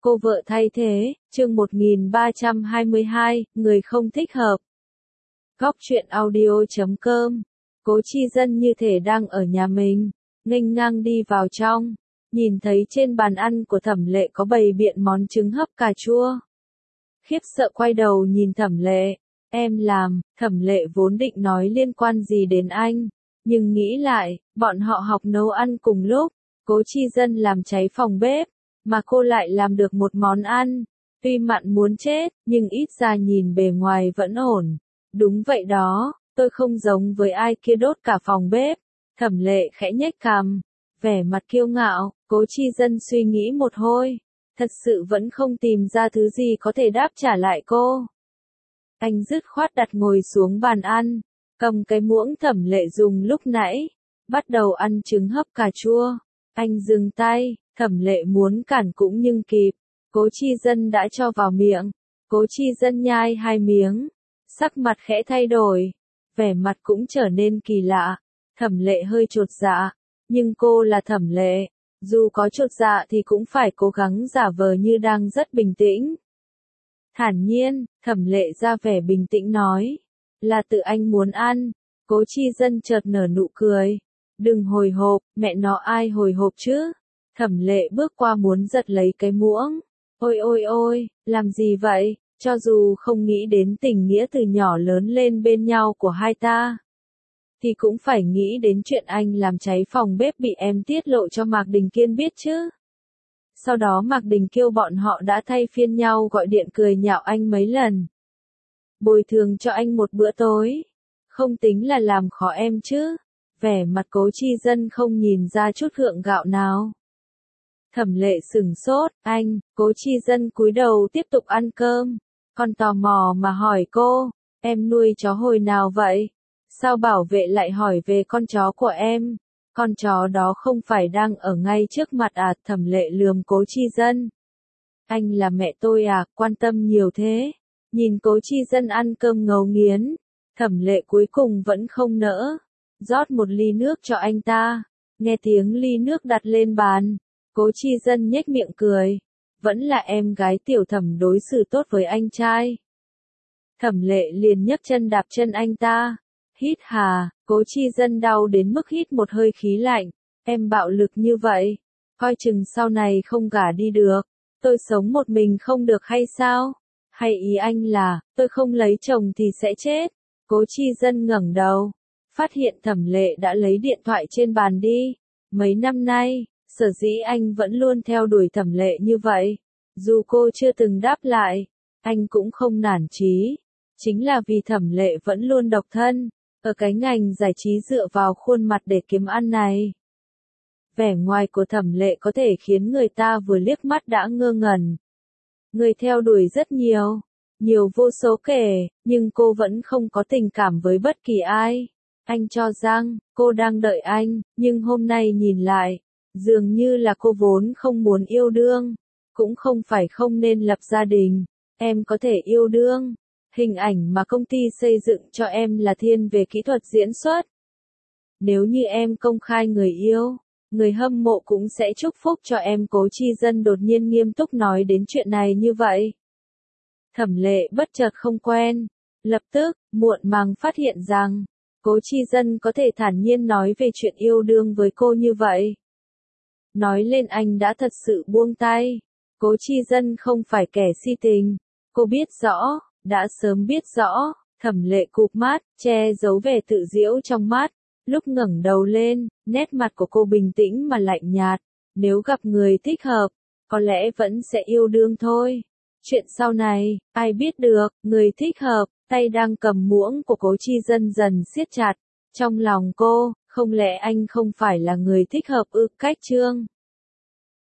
Cô vợ thay thế, chương 1322, người không thích hợp. Góc truyện audio.com. Cố Chi Dân như thể đang ở nhà mình, nghênh ngang đi vào trong, nhìn thấy trên bàn ăn của Thẩm Lệ có bày biện món trứng hấp cà chua. Khiếp sợ quay đầu nhìn Thẩm Lệ, em làm. Thẩm Lệ vốn định nói liên quan gì đến anh, nhưng nghĩ lại, bọn họ học nấu ăn cùng lúc, Cố Chi Dân làm cháy phòng bếp, mà cô lại làm được một món ăn, tuy mặn muốn chết, nhưng ít ra nhìn bề ngoài vẫn ổn. Đúng vậy đó, tôi không giống với ai kia đốt cả phòng bếp. Thẩm Lệ khẽ nhếch cằm, vẻ mặt kiêu ngạo. Cố Chi Dân suy nghĩ một hồi, thật sự vẫn không tìm ra thứ gì có thể đáp trả lại cô. Anh dứt khoát đặt ngồi xuống bàn ăn, cầm cái muỗng Thẩm Lệ dùng lúc nãy, bắt đầu ăn trứng hấp cà chua. Anh dừng tay, Thẩm Lệ muốn cản cũng nhưng kịp, Cố Chi Dân đã cho vào miệng. Cố Chi Dân nhai 2 miếng, sắc mặt khẽ thay đổi, vẻ mặt cũng trở nên kỳ lạ. Thẩm Lệ hơi chột dạ, nhưng cô là Thẩm Lệ, dù có chột dạ thì cũng phải cố gắng giả vờ như đang rất bình tĩnh. Thản nhiên, Thẩm Lệ ra vẻ bình tĩnh nói, là tự anh muốn ăn. Cố Chi Dân chợt nở nụ cười, đừng hồi hộp, mẹ nó ai hồi hộp chứ. Thẩm Lệ bước qua muốn giật lấy cái muỗng. Ôi ôi ôi, làm gì vậy? Cho dù không nghĩ đến tình nghĩa từ nhỏ lớn lên bên nhau của hai ta, thì cũng phải nghĩ đến chuyện anh làm cháy phòng bếp bị em tiết lộ cho Mạc Đình Kiên biết chứ. Sau đó Mạc Đình Kiêu bọn họ đã thay phiên nhau gọi điện cười nhạo anh mấy lần. Bồi thường cho anh một bữa tối, không tính là làm khó em chứ. Vẻ mặt Cố Chi Dân không nhìn ra chút gượng gạo nào. Thẩm Lệ sửng sốt, anh. Cố Chi Dân cúi đầu tiếp tục ăn cơm, còn tò mò mà hỏi cô, em nuôi chó hồi nào vậy? Sao bảo vệ lại hỏi về con chó của em? Con chó đó không phải đang ở ngay trước mặt à? Thẩm Lệ lườm Cố Chi Dân. Anh là mẹ tôi à, quan tâm nhiều thế. Nhìn Cố Chi Dân ăn cơm ngấu nghiến, Thẩm Lệ cuối cùng vẫn không nỡ, rót một ly nước cho anh ta. Nghe tiếng ly nước đặt lên bàn, Cố Chi Dân nhếch miệng cười, vẫn là em gái Tiểu Thẩm đối xử tốt với anh trai. Thẩm Lệ liền nhấc chân đạp chân anh ta. Hít hà. Cố Chi Dân đau đến mức hít một hơi khí lạnh. Em bạo lực như vậy, coi chừng sau này không gả đi được. Tôi sống một mình không được hay sao? Hay ý anh là, tôi không lấy chồng thì sẽ chết? Cố Chi Dân ngẩng đầu, phát hiện Thẩm Lệ đã lấy điện thoại trên bàn đi. Mấy năm nay, sở dĩ anh vẫn luôn theo đuổi Thẩm Lệ như vậy, dù cô chưa từng đáp lại, anh cũng không nản chí. Chính là vì Thẩm Lệ vẫn luôn độc thân, ở cái ngành giải trí dựa vào khuôn mặt để kiếm ăn này. Vẻ ngoài của Thẩm Lệ có thể khiến người ta vừa liếc mắt đã ngơ ngẩn. Người theo đuổi rất nhiều, nhiều vô số kể, nhưng cô vẫn không có tình cảm với bất kỳ ai. Anh cho rằng, cô đang đợi anh, nhưng hôm nay nhìn lại, dường như là cô vốn không muốn yêu đương, cũng không phải không nên lập gia đình. Em có thể yêu đương. Hình ảnh mà công ty xây dựng cho em là thiên về kỹ thuật diễn xuất. Nếu như em công khai người yêu, người hâm mộ cũng sẽ chúc phúc cho em. Cố Chi Dân đột nhiên nghiêm túc nói đến chuyện này như vậy. Thẩm Lệ bất chợt không quen, lập tức, muộn màng phát hiện rằng, Cố Chi Dân có thể thản nhiên nói về chuyện yêu đương với cô như vậy. Nói lên anh đã thật sự buông tay. Cố Chi Dân không phải kẻ si tình, cô biết rõ, đã sớm biết rõ. Thẩm Lệ cụp mắt, che giấu vẻ tự giễu trong mắt, lúc ngẩng đầu lên, nét mặt của cô bình tĩnh mà lạnh nhạt. Nếu gặp người thích hợp, có lẽ vẫn sẽ yêu đương thôi. Chuyện sau này, ai biết được. Người thích hợp. Tay đang cầm muỗng của Cố Chi Dân dần siết chặt. Trong lòng cô, không lẽ anh không phải là người thích hợp ư? Cách chương